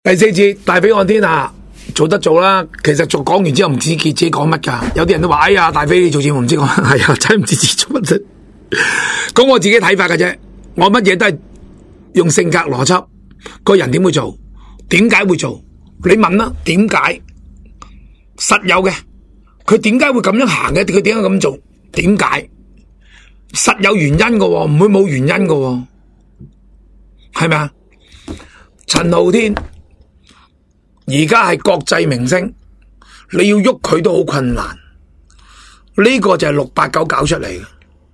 第四節大飛看天下，做得做啦。其實做講完之後唔知自己講乜噶。有啲人都話：哎呀，大飛你做節目唔知講，係啊，真係唔知自己做乜啫。講我自己睇法嘅啫。我乜嘢都係用性格邏輯，個人點會做，點解會做？你問啦，點解？實有嘅，佢點解會咁樣行嘅？佢點解咁做？點解？實有原因嘅，唔會冇原因嘅，係咪啊？陳浩天而家係國際明星，你要喐佢都好困難。呢個就係689搞出嚟嘅。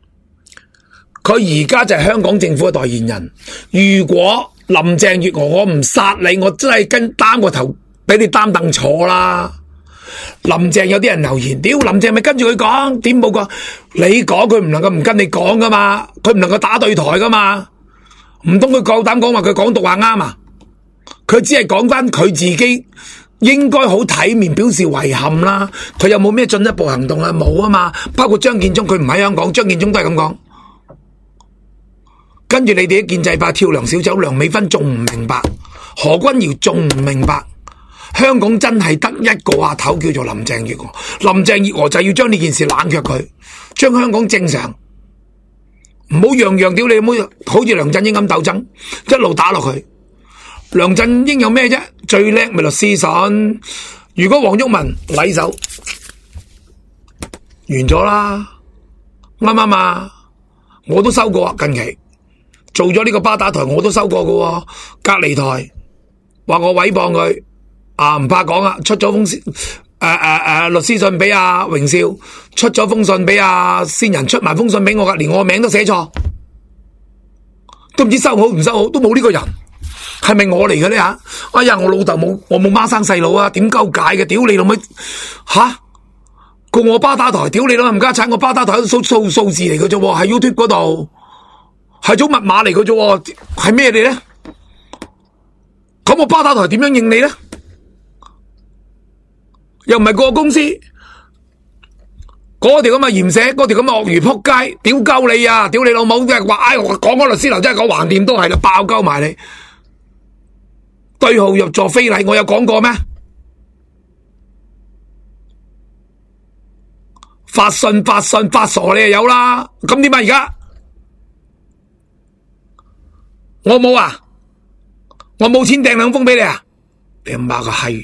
佢而家就係香港政府嘅代言人。如果林鄭月娥我唔殺你，我真係擔個頭俾你擔凳坐啦。林鄭有啲人留言，屌林鄭咪跟住佢講，點冇講？你講佢唔能夠唔跟你講噶嘛，佢唔能夠打對台噶嘛。唔通佢夠膽講話佢講獨話啱啊？佢只係講翻佢自己應該好體面表示遺憾啦。佢有冇咩進一步行動啊？冇啊嘛。包括張建宗，佢唔喺香港，張建宗都係咁講。跟住你哋啲建制派跳梁小丑，梁美芬仲唔明白，何君堯仲唔明白。香港真係得一個阿頭叫做林鄭月娥，林鄭月娥就要將呢件事冷卻佢，將香港正常，唔好樣樣屌你，唔好似梁振英咁鬥爭，一路打落去。梁振英有咩啫？最叻咪律師信。如果黃毓民禮手完咗啦，啱唔啱啊？我都收過，近期做咗呢個巴打台，我都收過噶。隔離台話我毀謗佢。唔怕講啊，出咗封律師信俾阿榮少，出咗封信俾阿先人，出埋封信俾我噶，連我名都寫錯，都唔知收好唔收好，都冇呢個人，係咪我嚟嘅呢吓？哎呀，我老豆冇，我冇孖生細佬啊，點鳩解嘅？屌你老味吓，告我巴打台，屌你老唔家產，我巴打台數字嚟嘅啫，喺 YouTube 嗰度係組密碼嚟嘅啫，係咩嚟咧？咁我巴打台點樣認你咧？又唔係個公司，嗰條咁嘅鹽蛇，嗰條咁嘅鱷魚撲街，屌鳩你啊！屌你老母，即係話，哎，我講律師樓真係講橫掂都係啦，爆鳩埋你。對號入座非禮，我有講過咩？發信發傻你就有啦，咁點啊？而家我冇啊，我冇錢掟兩封俾你啊！你阿媽個閪！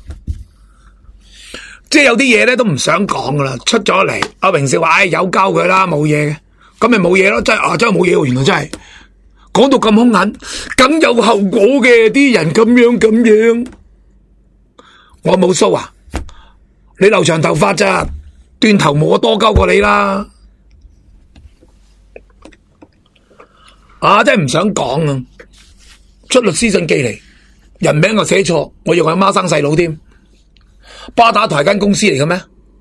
即係有啲嘢咧都唔想講噶啦，出咗嚟，阿榮少話：哎，有交佢啦，冇嘢嘅，咁咪冇嘢咯，真係冇嘢喎，原來真係講到咁兇狠，梗有後果嘅，啲人咁樣，我冇鬚啊，你留長頭髮咋，斷頭毛我多鳩過你啦，真係唔想講啊，出律師信寄嚟，人名又寫錯，我以為孖生細佬添。巴打台間公司嚟嘅咩？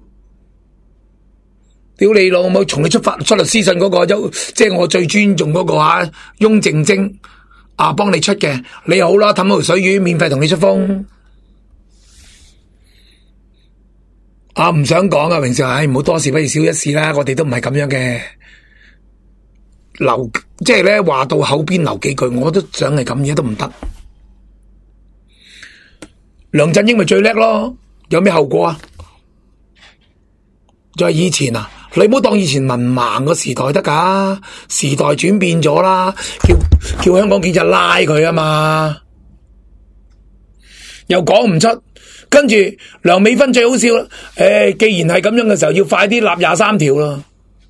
屌你老母！從你出律師信嗰個，即係我最尊重嗰個翁靜晶幫你出嘅，你好啦，氹好條水魚，免費同你出封。唔想講啊，榮少，唔好多事不如少一事啦，我哋都唔係咁樣嘅。即係咧話到口邊留幾句，我都想係咁嘢都唔得。梁振英咪最叻咯。有咩後果啊？就係以前啊，你唔好當以前文盲個時代得噶，時代轉變咗啦，叫香港警察拉佢啊嘛，又講唔出，跟住梁美芬最好笑啦，既然係咁樣嘅時候，要快啲立23條啦，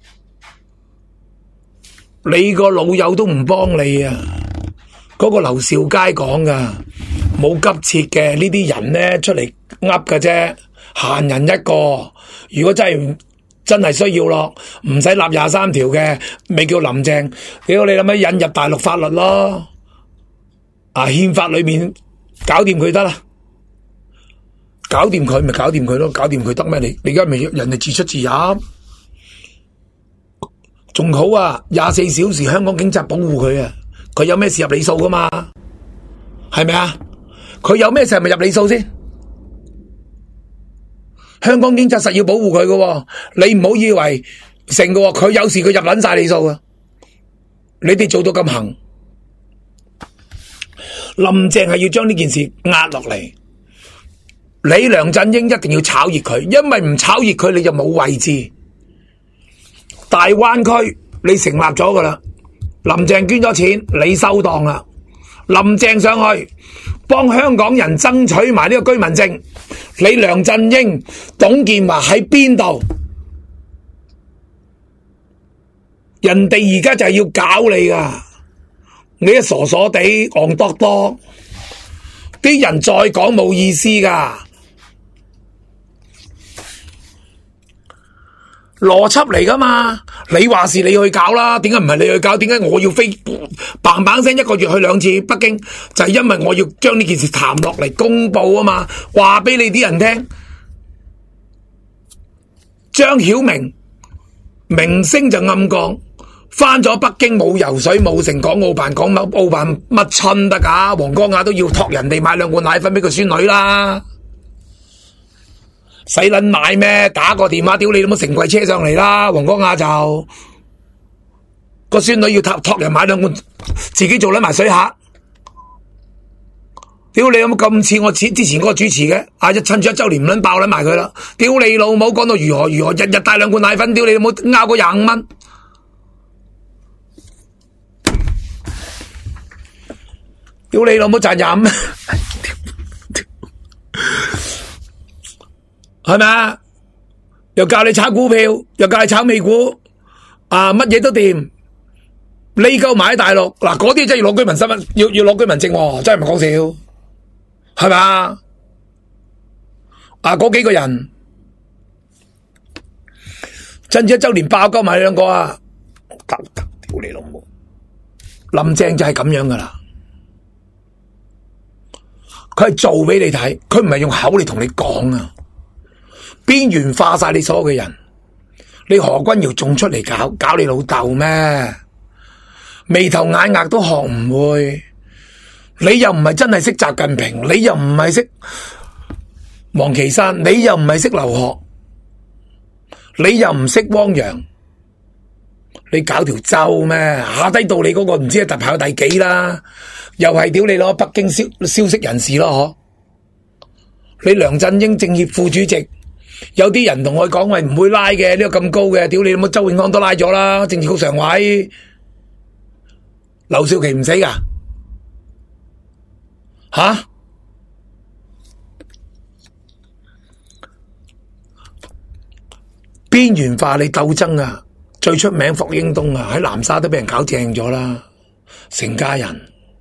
你個老友都唔幫你啊，嗰個劉兆佳講噶，冇急切嘅呢啲人咧出嚟。噏嘅啫，閒人一個。如果真係需要咯，唔使立23條嘅，咪叫林鄭。屌你諗乜引入大陸法律咯？憲法裏面搞掂佢得啦，搞掂佢咪搞掂佢咯，搞掂佢得咩？你而家咪人哋自出自入，仲好啊！24小時香港警察保護佢啊，佢有咩事入你數噶嘛？係咪啊？佢有咩事係咪入你數先？香港警察實要保護佢嘅，你唔好以為成嘅，佢有事佢入捻晒你數啊！你哋做到咁行， 林鄭係要將呢件事壓落嚟。你梁振英一定要炒熱佢，因為唔炒熱佢你就冇位置。大灣區你成立咗噶啦，林鄭捐咗錢，你收檔啦。林鄭上去幫香港人爭取埋呢個居民證，你梁振英、董建華喺邊度？人哋而家就係要搞你噶，你一傻傻地戇多多，啲人再講冇意思噶。邏輯嚟噶嘛？你話是你去搞啦，點解唔係你去搞？點解我要飛嘭嘭聲一個月去2次北京？就係因為我要將呢件事談落嚟公布啊嘛，話俾你啲人聽。張曉明明星就暗降，翻咗北京冇游水冇成，港澳辦講澳辦乜春得噶？黃光亞都要託人哋買2罐奶粉俾個孫女啦。使撚買咩？打個電話，屌你老母成櫃車上嚟啦！黃光亞就個孫女要託人買2罐，自己做撚埋水客。屌你有冇咁似我之前嗰個主持嘅？一趁住1周年唔撚爆撚埋佢啦！屌你老母講到如何，日日帶2罐奶粉，屌你老母拗個25蚊。屌你老母賺25蚊。係咪啊？又教你炒股票，又教你炒美股，乜嘢都掂。呢鳩埋喺大陸，嗱嗰啲真係要攞居民身份，要攞居民證，真係唔係講笑，係咪啊？嗰幾個人，趁住1周年爆鳩埋2個啊！屌你老母！林鄭就係咁樣噶啦，佢係做俾你睇，佢唔係用口嚟同你講啊！邊緣化晒你所有嘅人，你何君堯仲出嚟搞你老豆咩？眉頭眼額都學唔會，你又唔係真係識習近平，你又唔係識王岐山，你又唔係識劉鶴，你又唔識汪洋，你搞條州咩？下低到你嗰個唔知係特排到第幾啦，又係屌你攞北京消息人士咯嗬？你梁振英政協副主席。有啲人同我講話唔會拉嘅，呢個咁高嘅，屌你老母周永康都拉咗啦，政治局常委劉少奇唔死噶吓？邊緣化你鬥爭啊！最出名霍英東啊，喺南沙都俾人搞正咗啦，成家人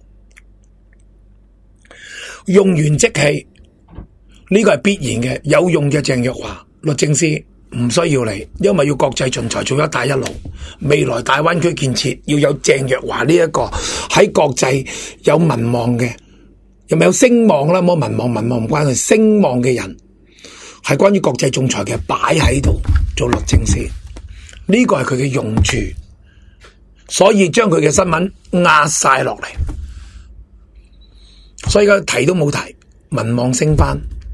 用完即棄。呢個係必然嘅，有用嘅鄭若驊律政司唔需要你，因為要國際仲裁做一帶一路，未來大灣區建設要有鄭若驊呢一個喺國際有民望嘅，有咪有聲望啦？冇民望唔關佢，聲望嘅人係關於國際仲裁嘅，擺喺度做律政司，呢個係佢嘅用處，所以將佢嘅新聞壓晒落嚟，所以而家提都冇提，民望升翻。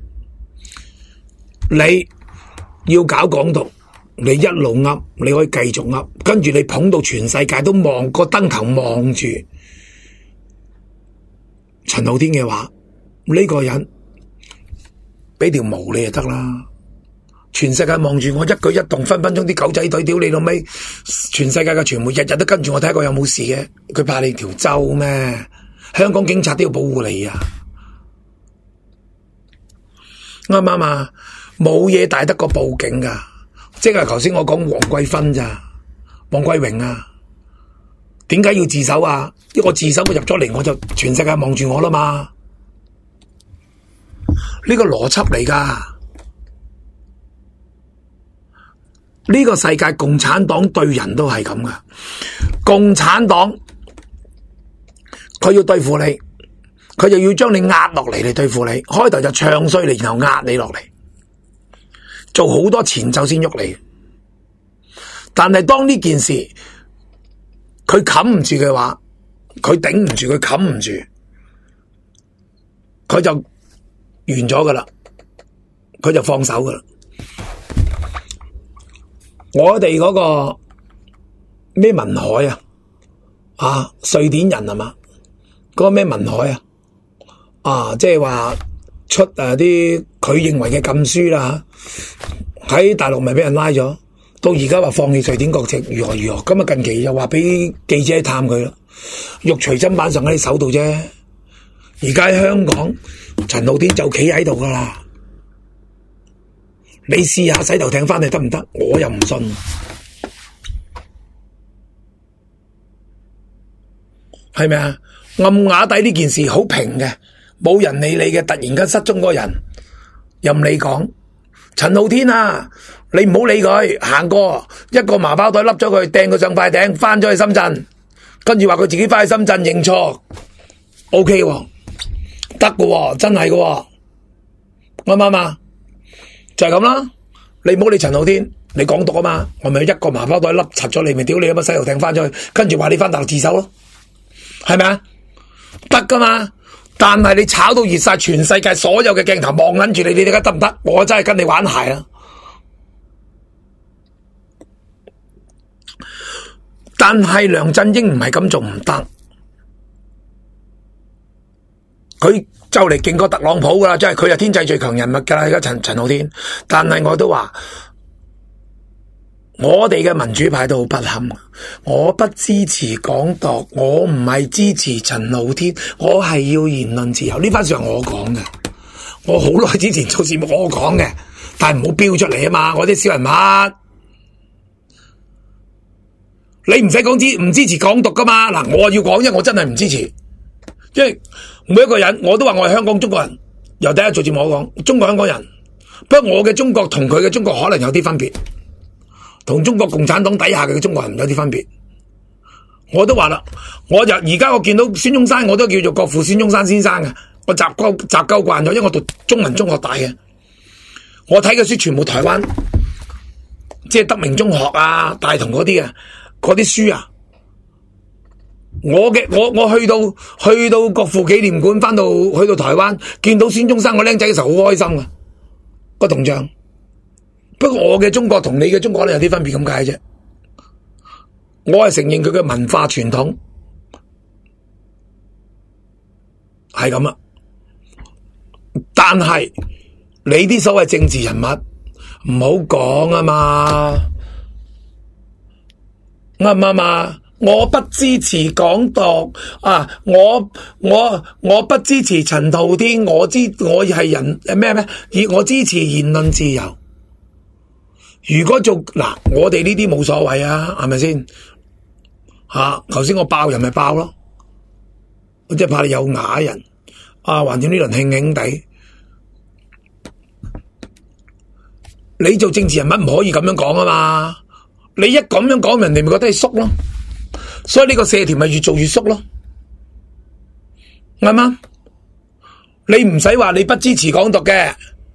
你要搞港獨，你一路噏，你可以繼續噏，跟住你捧到全世界都望個燈頭望住陳浩天嘅話，呢個人俾條毛你就得啦。全世界望住我一舉一動，分分鐘啲狗仔隊屌你老味，全世界嘅傳媒日日都跟住我睇過有冇事嘅，佢怕你條州咩？香港警察都要保護你啊！啱唔啱啊？冇嘢大得過報警噶，即係頭先我講黃桂芬咋，黃桂榮啊，點解要自首啊？因為我自首，我入咗嚟我就全世界望住我啦嘛，呢個邏輯嚟噶。呢個世界共產黨對人都係咁噶，共產黨佢要對付你，佢就要將你壓落嚟嚟對付你，開頭就唱衰你，然後壓你落嚟。做好多前奏先喐你，但係當呢件事佢冚唔住嘅話，佢頂唔住，佢冚唔住，佢就完咗噶啦，佢就放手噶啦。我哋嗰個咩文海啊，瑞典人係嘛？嗰個咩文海啊， 即係話出啲佢認為嘅禁書啦，喺大陸咪俾人拉咗，到而家話放棄瑞典國籍，如何？咁啊近期又話俾記者探佢啦，肉隨砧板上喺你手度啫。而家喺香港，陳浩天就企喺度噶啦，你試下洗頭艇翻嚟得唔得？我又唔信，係咪啊？暗啞底呢件事好平嘅，冇人理你嘅，突然間失蹤嗰個人，任你講。陳浩天啊，你唔好理佢，行過一個麻包袋笠咗佢，掟佢上塊頂，翻咗去深圳，跟住話佢自己翻去深圳認錯 ，OK 喎，得㗎喎，真係㗎喎，啱唔啱啊？就係咁啦，你唔好理陳浩天，你港獨啊嘛，我咪一個麻包袋笠柒咗你，咪屌你乜洗頭艇翻咗去，跟住話你翻大陸自首咯，係咪啊？得噶嘛？但係你炒到熱晒，全世界所有嘅鏡頭望緊住你，你哋得唔得？我真係跟你玩鞋啦！但係梁振英唔係咁做唔得，佢就嚟勁過特朗普噶啦，即係佢係天際最強人物噶啦，而家陳浩天。但係我都話，我哋嘅民主派都好不堪，我不支持港獨，我唔係支持陳浩天，我係要言論自由。呢番說話我講嘅，我好耐之前做節目我講嘅，但係唔好標出嚟啊嘛，我啲小人物，你唔使講唔支持港獨噶嘛。嗱，我要講，因為我真係唔支持，因為每一個人我都話我係香港中國人，由第一做節目我講中國香港人，不過我嘅中國同佢嘅中國可能有啲分別。同中國共產黨底下嘅中國人有啲分別，我都話啦，而家我見到孫中山，我都叫做國父孫中山先生嘅，我習慣咗，因為我讀中文中學大嘅，我睇嘅書全部台灣，即係德明中學啊、大同嗰啲啊，嗰啲書啊，我去到國父紀念館，去到台灣，見到孫中山個僆仔嘅時候好開心嘅，個銅像。不過我嘅中國同你嘅中國有啲分別咁解啫，我係承認佢嘅文化傳統係咁啦，但係你啲所謂政治人物唔好講啊嘛，啱唔啱啊？我不支持港獨啊！我不支持陳浩天，我係人我支持言論自由。如果嗱，我哋呢啲冇所謂啊，係咪先？頭先我爆人咪爆咯，我即係怕你有啞人啊，橫掂呢輪興興地，你做政治人物唔可以咁樣講啊嘛！你一咁樣講，人哋咪覺得你縮咯，所以呢個社團咪越做越縮咯，啱嗎？你唔使話你不支持港獨嘅。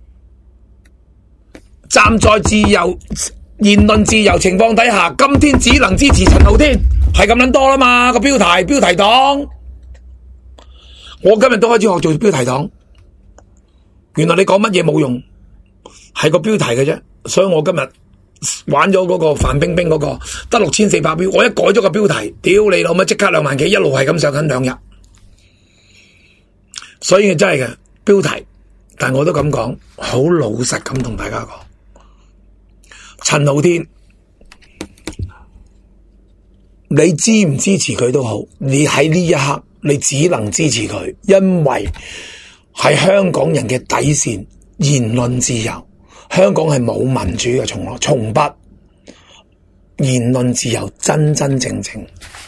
站在言論自由情況底下，今天只能支持陳浩天，係咁撚多啦嘛，個標題黨，我今日都開始學做標題黨，原來你講乜嘢冇用，係個標題嘅啫，所以我今日玩咗嗰個范冰冰嗰個得6400標，我一改咗個標題，屌你老母即刻2萬幾，一路係咁上緊2日，所以真係嘅標題，但我都咁講，好老實咁同大家講。陳浩天，你支唔支持佢都好，你喺呢一刻你只能支持佢，因為係香港人嘅底線，言論自由。香港係冇民主嘅，從不言論自由真真正正。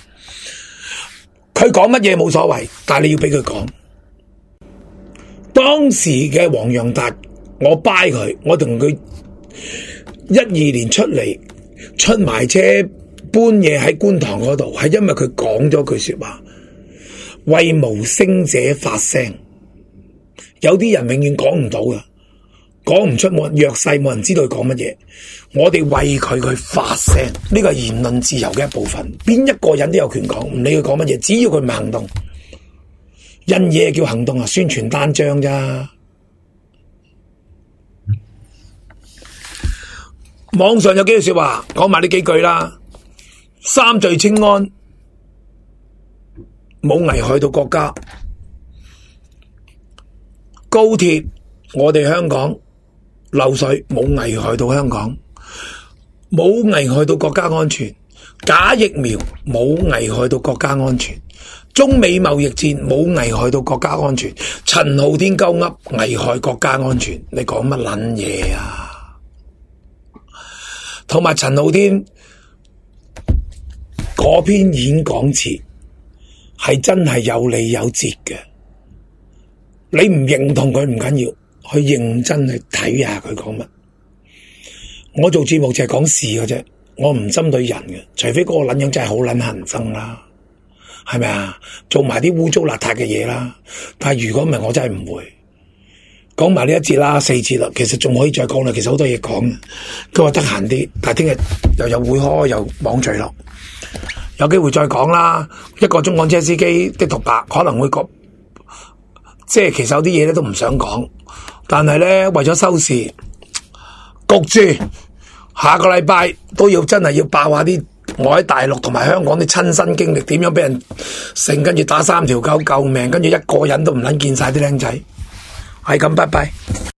佢講乜嘢冇所謂，但係你要俾佢講。當時嘅黃洋達，我掰佢，我同佢12年出埋車搬嘢喺觀塘嗰度，係因為佢講咗句說話，為無聲者發聲。有啲人永遠講唔到㗎，講唔出，冇人弱勢，冇人知道佢講乜嘢。我哋為佢去發聲，呢個係言論自由嘅一部分。邊一個人都有權講，唔理佢講乜嘢，只要佢唔行動。印嘢叫行動啊，宣傳單張咋。網上有幾句說話，講埋呢幾句啦。三聚氰胺冇危害到國家， 高鐵我哋香港漏水冇危害到香港，冇危害到國家安全，假疫苗冇危害到國家安全，中美貿易戰冇危害到國家安全，陳浩天鳩噏危害國家安全，你講乜撚嘢啊？同埋陳浩天嗰篇演講詞係真係有理有節嘅，你唔認同佢唔緊要，去認真去睇下佢講乜。我做節目就係講事嘅啫，我唔針對人嘅，除非嗰個撚樣真係好撚恨憎啦，係咪啊？做埋啲污糟邋遢嘅嘢啦，但係如果唔係，我真係唔會講埋呢一節啦，4節啦，其實仲可以再講啦，其實好多嘢講。佢話得閒啲，但係聽日又有會開又網聚咯，有機會再講啦。一個中港車司機的獨白可能會講，即係其實有啲嘢咧都唔想講，但係咧為咗收視，焗住下個禮拜都要真係要爆下啲我喺大陸同埋香港啲親身經歷，點樣俾人成跟住打3條狗救命，跟住一個人都唔撚見晒啲僆仔，係咁，拜拜。